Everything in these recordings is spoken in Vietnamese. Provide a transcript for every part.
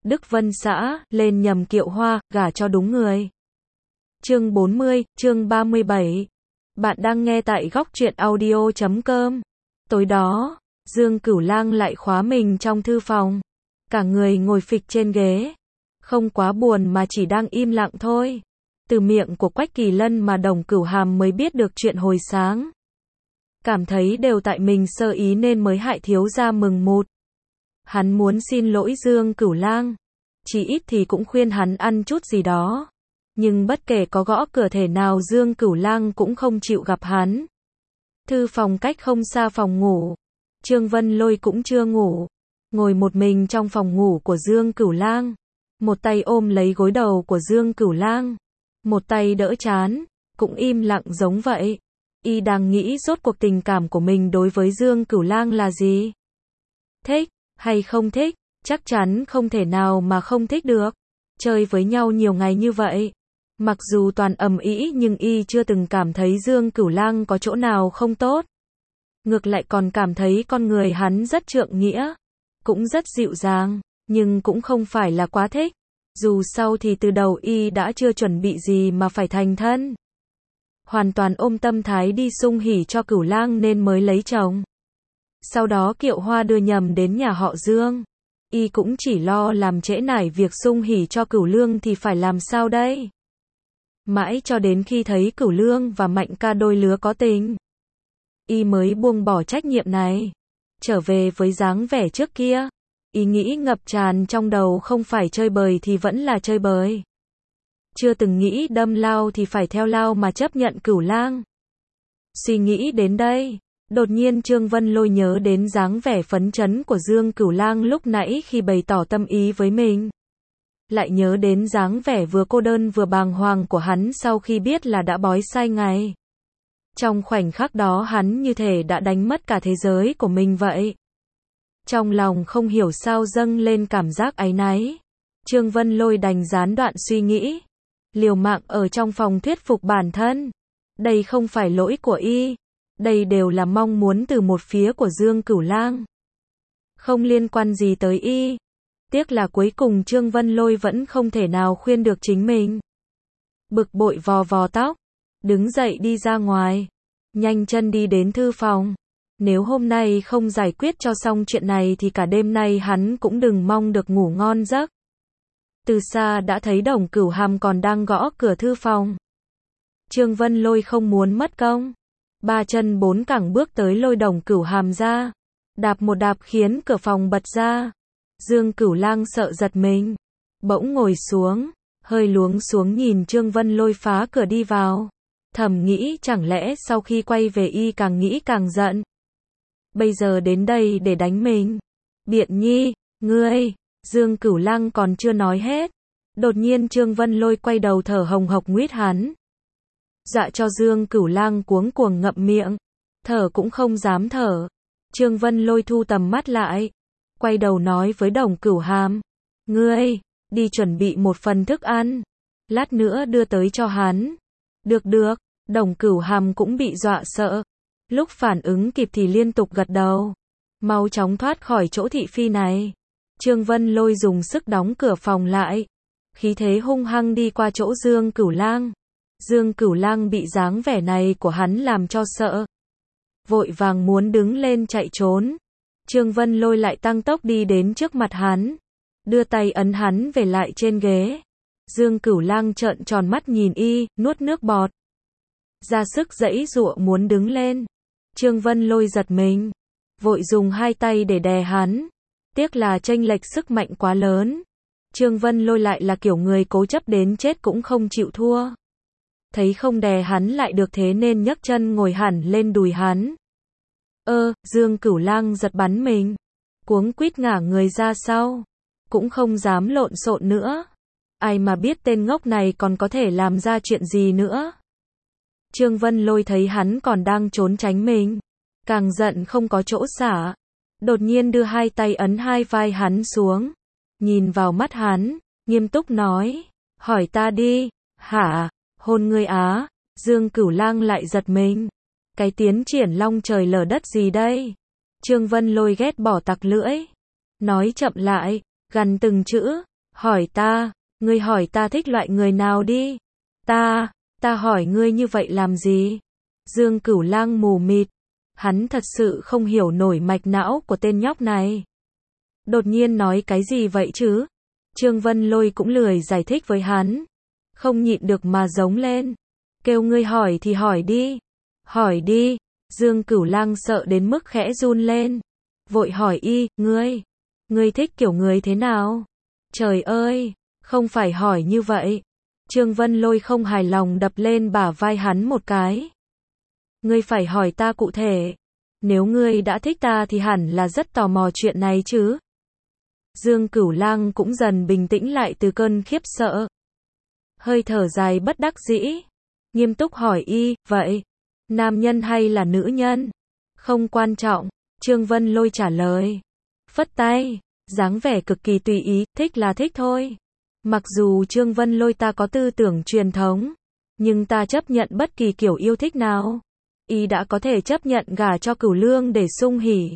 Đức Vân xã, lên nhầm kiệu hoa, gả cho đúng người. Chương 40, chương 37. Bạn đang nghe tại góc truyện audio.com. Tối đó, Dương Cửu Lang lại khóa mình trong thư phòng. Cả người ngồi phịch trên ghế. Không quá buồn mà chỉ đang im lặng thôi. Từ miệng của Quách Kỳ Lân mà Đồng Cửu Hàm mới biết được chuyện hồi sáng. Cảm thấy đều tại mình sơ ý nên mới hại thiếu gia mừng mụt. Hắn muốn xin lỗi Dương Cửu Lang. Chỉ ít thì cũng khuyên hắn ăn chút gì đó. Nhưng bất kể có gõ cửa thể nào Dương Cửu Lang cũng không chịu gặp hắn. Thư phòng cách không xa phòng ngủ. Trương Vân Lôi cũng chưa ngủ. Ngồi một mình trong phòng ngủ của Dương Cửu Lang. Một tay ôm lấy gối đầu của Dương Cửu Lang. Một tay đỡ trán. Cũng im lặng giống vậy. Y đang nghĩ rốt cuộc tình cảm của mình đối với Dương Cửu Lang là gì? Thích, hay không thích? Chắc chắn không thể nào mà không thích được. Chơi với nhau nhiều ngày như vậy. Mặc dù toàn ầm ĩ nhưng Y chưa từng cảm thấy Dương Cửu Lang có chỗ nào không tốt. Ngược lại còn cảm thấy con người hắn rất trượng nghĩa. Cũng rất dịu dàng, nhưng cũng không phải là quá thích. Dù sao thì từ đầu Y đã chưa chuẩn bị gì mà phải thành thân. Hoàn toàn ôm tâm thái đi sung hỉ cho Cửu Lang nên mới lấy chồng. Sau đó kiệu hoa đưa nhầm đến nhà họ Dương. Y cũng chỉ lo làm trễ nải việc sung hỉ cho Cửu Lương thì phải làm sao đây? Mãi cho đến khi thấy Cửu Lương và Mạnh ca đôi lứa có tình. Y mới buông bỏ trách nhiệm này. Trở về với dáng vẻ trước kia. Ý nghĩ ngập tràn trong đầu không phải chơi bời thì vẫn là chơi bời. Chưa từng nghĩ đâm lao thì phải theo lao mà chấp nhận Cửu Lang. Suy nghĩ đến đây, đột nhiên Trương Vân Lôi nhớ đến dáng vẻ phấn chấn của Dương Cửu Lang lúc nãy khi bày tỏ tâm ý với mình. Lại nhớ đến dáng vẻ vừa cô đơn vừa bàng hoàng của hắn sau khi biết là đã bói sai ngày. Trong khoảnh khắc đó hắn như thể đã đánh mất cả thế giới của mình vậy. Trong lòng không hiểu sao dâng lên cảm giác áy náy. Trương Vân Lôi đành gián đoạn suy nghĩ. Liều mạng ở trong phòng thuyết phục bản thân. Đây không phải lỗi của Y. Đây đều là mong muốn từ một phía của Dương Cửu Lang. Không liên quan gì tới Y. Tiếc là cuối cùng Trương Vân Lôi vẫn không thể nào khuyên được chính mình. Bực bội vò vò tóc. Đứng dậy đi ra ngoài. Nhanh chân đi đến thư phòng. Nếu hôm nay không giải quyết cho xong chuyện này thì cả đêm nay hắn cũng đừng mong được ngủ ngon giấc. Từ xa đã thấy Đồng Cửu Hàm còn đang gõ cửa thư phòng. Trương Vân Lôi không muốn mất công. Ba chân bốn cẳng bước tới lôi Đồng Cửu Hàm ra. Đạp một đạp khiến cửa phòng bật ra. Dương Cửu Lang sợ giật mình. Bỗng ngồi xuống. Hơi luống xuống nhìn Trương Vân Lôi phá cửa đi vào. Thầm nghĩ chẳng lẽ sau khi quay về Y càng nghĩ càng giận. Bây giờ đến đây để đánh mình. Biện Nhi, ngươi. Dương Cửu Lang còn chưa nói hết. Đột nhiên Trương Vân Lôi quay đầu thở hồng hộc nguyết hắn. Dạ cho Dương Cửu Lang cuống cuồng ngậm miệng. Thở cũng không dám thở. Trương Vân Lôi thu tầm mắt lại. Quay đầu nói với Đồng Cửu Hàm. Ngươi, đi chuẩn bị một phần thức ăn. Lát nữa đưa tới cho hắn. Được được, Đồng Cửu Hàm cũng bị dọa sợ. Lúc phản ứng kịp thì liên tục gật đầu. Mau chóng thoát khỏi chỗ thị phi này. Trương Vân Lôi dùng sức đóng cửa phòng lại. Khí thế hung hăng đi qua chỗ Dương Cửu Lang. Dương Cửu Lang bị dáng vẻ này của hắn làm cho sợ. Vội vàng muốn đứng lên chạy trốn. Trương Vân Lôi lại tăng tốc đi đến trước mặt hắn. Đưa tay ấn hắn về lại trên ghế. Dương Cửu Lang trợn tròn mắt nhìn Y, nuốt nước bọt. Ra sức giãy giụa muốn đứng lên. Trương Vân Lôi giật mình. Vội dùng hai tay để đè hắn. Tiếc là chênh lệch sức mạnh quá lớn. Trương Vân Lôi lại là kiểu người cố chấp đến chết cũng không chịu thua. Thấy không đè hắn lại được thế nên nhấc chân ngồi hẳn lên đùi hắn. Dương Cửu Lang giật bắn mình. Cuống quýt ngả người ra sau. Cũng không dám lộn xộn nữa. Ai mà biết tên ngốc này còn có thể làm ra chuyện gì nữa. Trương Vân Lôi thấy hắn còn đang trốn tránh mình. Càng giận không có chỗ xả. Đột nhiên đưa hai tay ấn hai vai hắn xuống. Nhìn vào mắt hắn, nghiêm túc nói. Hỏi ta đi. Hả? Hôn ngươi á? Dương Cửu Lang lại giật mình. Cái tiến triển long trời lở đất gì đây? Trương Vân Lôi ghét bỏ tặc lưỡi. Nói chậm lại, gằn từng chữ. Hỏi ta, ngươi hỏi ta thích loại người nào đi. Ta hỏi ngươi như vậy làm gì? Dương Cửu Lang mù mịt, hắn thật sự không hiểu nổi mạch não của tên nhóc này. Đột nhiên nói cái gì vậy chứ? Trương Vân Lôi cũng lười giải thích với hắn, không nhịn được mà giống lên. Kêu ngươi hỏi thì hỏi đi. Hỏi đi. Dương Cửu Lang sợ đến mức khẽ run lên. Vội hỏi y, ngươi thích kiểu người thế nào? Trời ơi, không phải hỏi như vậy. Trương Vân Lôi không hài lòng đập lên bả vai hắn một cái. Ngươi phải hỏi ta cụ thể. Nếu ngươi đã thích ta thì hẳn là rất tò mò chuyện này chứ. Dương Cửu Lang cũng dần bình tĩnh lại từ cơn khiếp sợ. Hơi thở dài bất đắc dĩ. Nghiêm túc hỏi y, vậy, nam nhân hay là nữ nhân? Không quan trọng, Trương Vân Lôi trả lời. Phất tay, dáng vẻ cực kỳ tùy ý, thích là thích thôi. Mặc dù Trương Vân Lôi ta có tư tưởng truyền thống, nhưng ta chấp nhận bất kỳ kiểu yêu thích nào. Y đã có thể chấp nhận gả cho Cửu Lương để sung hỉ.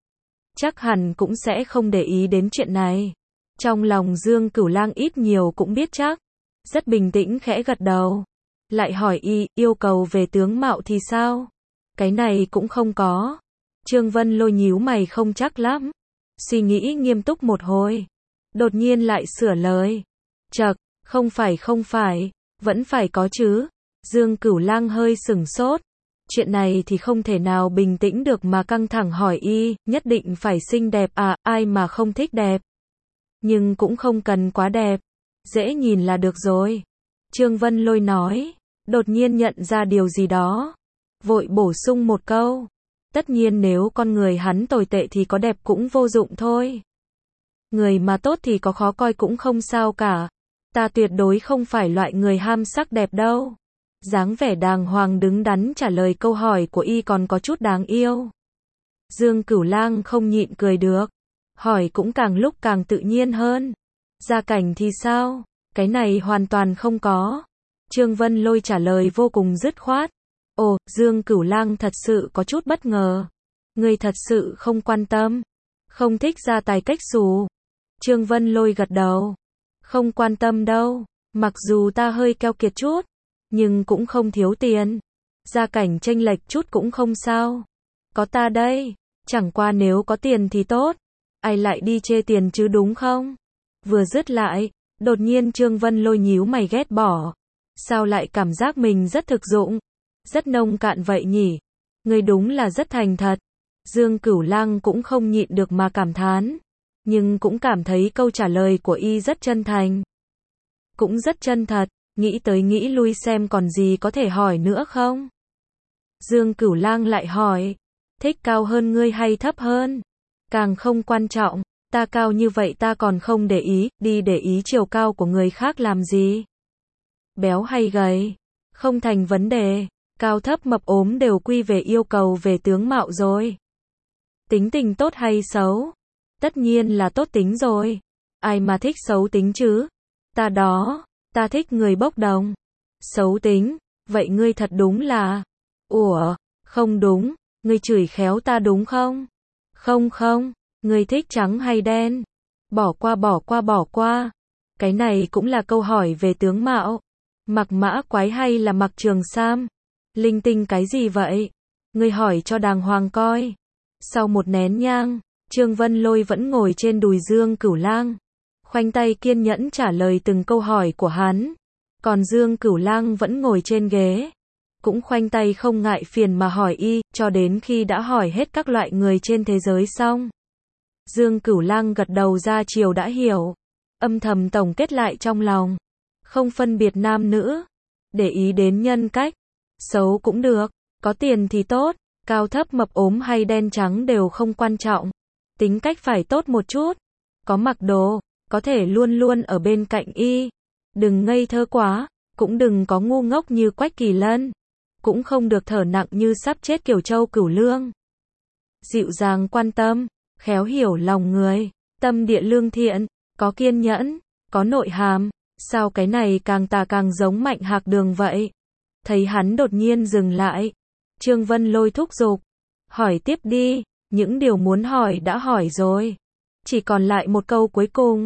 Chắc hẳn cũng sẽ không để ý đến chuyện này. Trong lòng Dương Cửu Lang ít nhiều cũng biết chắc. Rất bình tĩnh khẽ gật đầu. Lại hỏi y, yêu cầu về tướng mạo thì sao? Cái này cũng không có. Trương Vân Lôi nhíu mày không chắc lắm. Suy nghĩ nghiêm túc một hồi. Đột nhiên lại sửa lời. Chậc, không phải, vẫn phải có chứ. Dương Cửu Lang hơi sửng sốt. Chuyện này thì không thể nào bình tĩnh được mà căng thẳng hỏi y, nhất định phải xinh đẹp à, ai mà không thích đẹp. Nhưng cũng không cần quá đẹp. Dễ nhìn là được rồi. Trương Vân Lôi nói, đột nhiên nhận ra điều gì đó. Vội bổ sung một câu. Tất nhiên nếu con người hắn tồi tệ thì có đẹp cũng vô dụng thôi. Người mà tốt thì có khó coi cũng không sao cả. Ta tuyệt đối không phải loại người ham sắc đẹp đâu. Dáng vẻ đàng hoàng đứng đắn trả lời câu hỏi của y còn có chút đáng yêu. Dương Cửu Lang không nhịn cười được. Hỏi cũng càng lúc càng tự nhiên hơn. Gia cảnh thì sao? Cái này hoàn toàn không có. Trương Vân Lôi trả lời vô cùng dứt khoát. Ồ, Dương Cửu Lang thật sự có chút bất ngờ. Ngươi thật sự không quan tâm. Không thích gia tài cách xù. Trương Vân Lôi gật đầu. Không quan tâm đâu. Mặc dù ta hơi keo kiệt chút, nhưng cũng không thiếu tiền. Gia cảnh chênh lệch chút cũng không sao. Có ta đây. Chẳng qua nếu có tiền thì tốt. Ai lại đi chê tiền chứ đúng không? Vừa dứt lại, đột nhiên Trương Vân Lôi nhíu mày ghét bỏ. Sao lại cảm giác mình rất thực dụng? Rất nông cạn vậy nhỉ? Ngươi đúng là rất thành thật. Dương Cửu Lang cũng không nhịn được mà cảm thán. Nhưng cũng cảm thấy câu trả lời của y rất chân thành. Cũng rất chân thật, nghĩ tới nghĩ lui xem còn gì có thể hỏi nữa không? Dương Cửu Lang lại hỏi, thích cao hơn ngươi hay thấp hơn? Càng không quan trọng, ta cao như vậy ta còn không để ý, đi để ý chiều cao của người khác làm gì? Béo hay gầy? Không thành vấn đề, cao thấp mập ốm đều quy về yêu cầu về tướng mạo rồi. Tính tình tốt hay xấu? Tất nhiên là tốt tính rồi. Ai mà thích xấu tính chứ? Ta thích người bốc đồng. Xấu tính, vậy ngươi thật đúng là... Ủa, không đúng, ngươi chửi khéo ta đúng không? Không, ngươi thích trắng hay đen? Bỏ qua. Cái này cũng là câu hỏi về tướng mạo. Mặc mã quái hay là mặc trường sam? Linh tinh cái gì vậy? Ngươi hỏi cho đàng hoàng coi. Sau một nén nhang, Trương Vân Lôi vẫn ngồi trên đùi Dương Cửu Lang. Khoanh tay kiên nhẫn trả lời từng câu hỏi của hắn. Còn Dương Cửu Lang vẫn ngồi trên ghế. Cũng khoanh tay không ngại phiền mà hỏi y, cho đến khi đã hỏi hết các loại người trên thế giới xong. Dương Cửu Lang gật đầu ra chiều đã hiểu. Âm thầm tổng kết lại trong lòng. Không phân biệt nam nữ. Để ý đến nhân cách. Xấu cũng được. Có tiền thì tốt. Cao thấp mập ốm hay đen trắng đều không quan trọng. Tính cách phải tốt một chút. Có mặc đồ. Có thể luôn luôn ở bên cạnh y. Đừng ngây thơ quá. Cũng đừng có ngu ngốc như Quách Kỳ Lân. Cũng không được thở nặng như sắp chết kiểu Châu Cửu Lương. Dịu dàng quan tâm. Khéo hiểu lòng người. Tâm địa lương thiện. Có kiên nhẫn. Có nội hàm. Sao cái này càng tà càng giống Mạnh Hạc Đường vậy? Thấy hắn đột nhiên dừng lại. Trương Vân Lôi thúc giục. Hỏi tiếp đi. Những điều muốn hỏi đã hỏi rồi. Chỉ còn lại một câu cuối cùng.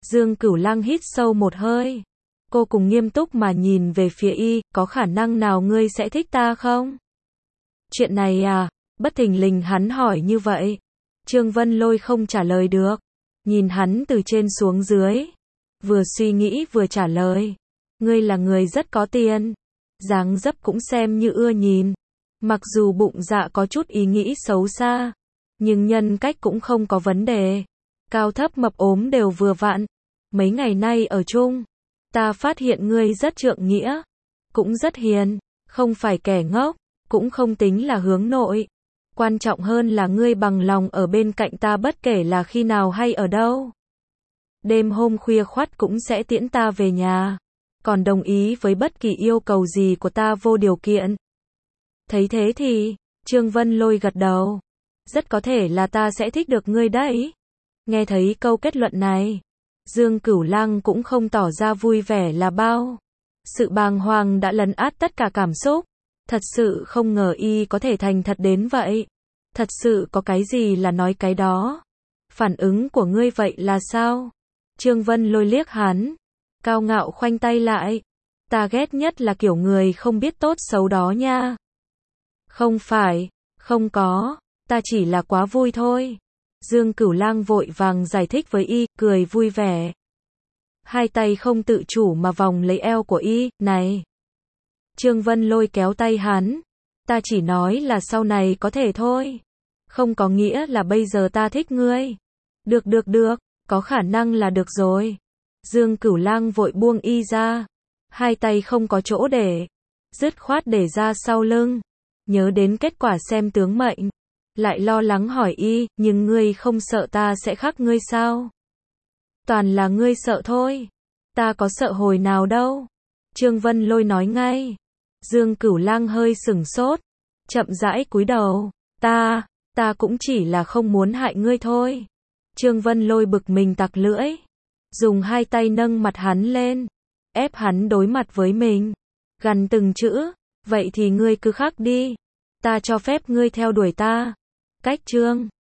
Dương Cửu Lăng hít sâu một hơi. Cô cùng nghiêm túc mà nhìn về phía y, có khả năng nào ngươi sẽ thích ta không? Chuyện này à? Bất thình lình hắn hỏi như vậy. Trương Vân Lôi không trả lời được. Nhìn hắn từ trên xuống dưới. Vừa suy nghĩ vừa trả lời. Ngươi là người rất có tiền. Dáng dấp cũng xem như ưa nhìn. Mặc dù bụng dạ có chút ý nghĩ xấu xa. Nhưng nhân cách cũng không có vấn đề. Cao thấp mập ốm đều vừa vặn. Mấy ngày nay ở chung. Ta phát hiện ngươi rất trượng nghĩa. Cũng rất hiền. Không phải kẻ ngốc. Cũng không tính là hướng nội. Quan trọng hơn là ngươi bằng lòng ở bên cạnh ta bất kể là khi nào hay ở đâu. Đêm hôm khuya khoắt cũng sẽ tiễn ta về nhà. Còn đồng ý với bất kỳ yêu cầu gì của ta vô điều kiện. Thấy thế thì, Trương Vân Lôi gật đầu. Rất có thể là ta sẽ thích được ngươi đấy. Nghe thấy câu kết luận này, Dương Cửu Lăng cũng không tỏ ra vui vẻ là bao. Sự bàng hoàng đã lấn át tất cả cảm xúc. Thật sự không ngờ y có thể thành thật đến vậy. Thật sự có cái gì là nói cái đó. Phản ứng của ngươi vậy là sao? Trương Vân Lôi liếc hắn. Cao ngạo khoanh tay lại. Ta ghét nhất là kiểu người không biết tốt xấu đó nha. Không phải, không có, ta chỉ là quá vui thôi. Dương Cửu Lăng vội vàng giải thích với y, cười vui vẻ. Hai tay không tự chủ mà vòng lấy eo của y, này. Trương Vân Lôi kéo tay hắn. Ta chỉ nói là sau này có thể thôi. Không có nghĩa là bây giờ ta thích ngươi. Được, có khả năng là được rồi. Dương Cửu Lăng vội buông y ra. Hai tay không có chỗ để. Dứt khoát để ra sau lưng. Nhớ đến kết quả xem tướng mệnh. Lại lo lắng hỏi y, nhưng ngươi không sợ ta sẽ khắc ngươi sao? Toàn là ngươi sợ thôi. Ta có sợ hồi nào đâu. Trương Vân Lôi nói ngay. Dương Cửu Lăng hơi sửng sốt. Chậm rãi cúi đầu. Ta cũng chỉ là không muốn hại ngươi thôi. Trương Vân Lôi bực mình tặc lưỡi. Dùng hai tay nâng mặt hắn lên. Ép hắn đối mặt với mình. Gằn từng chữ. Vậy thì ngươi cứ khắc đi. Ta cho phép ngươi theo đuổi ta. Cách Trương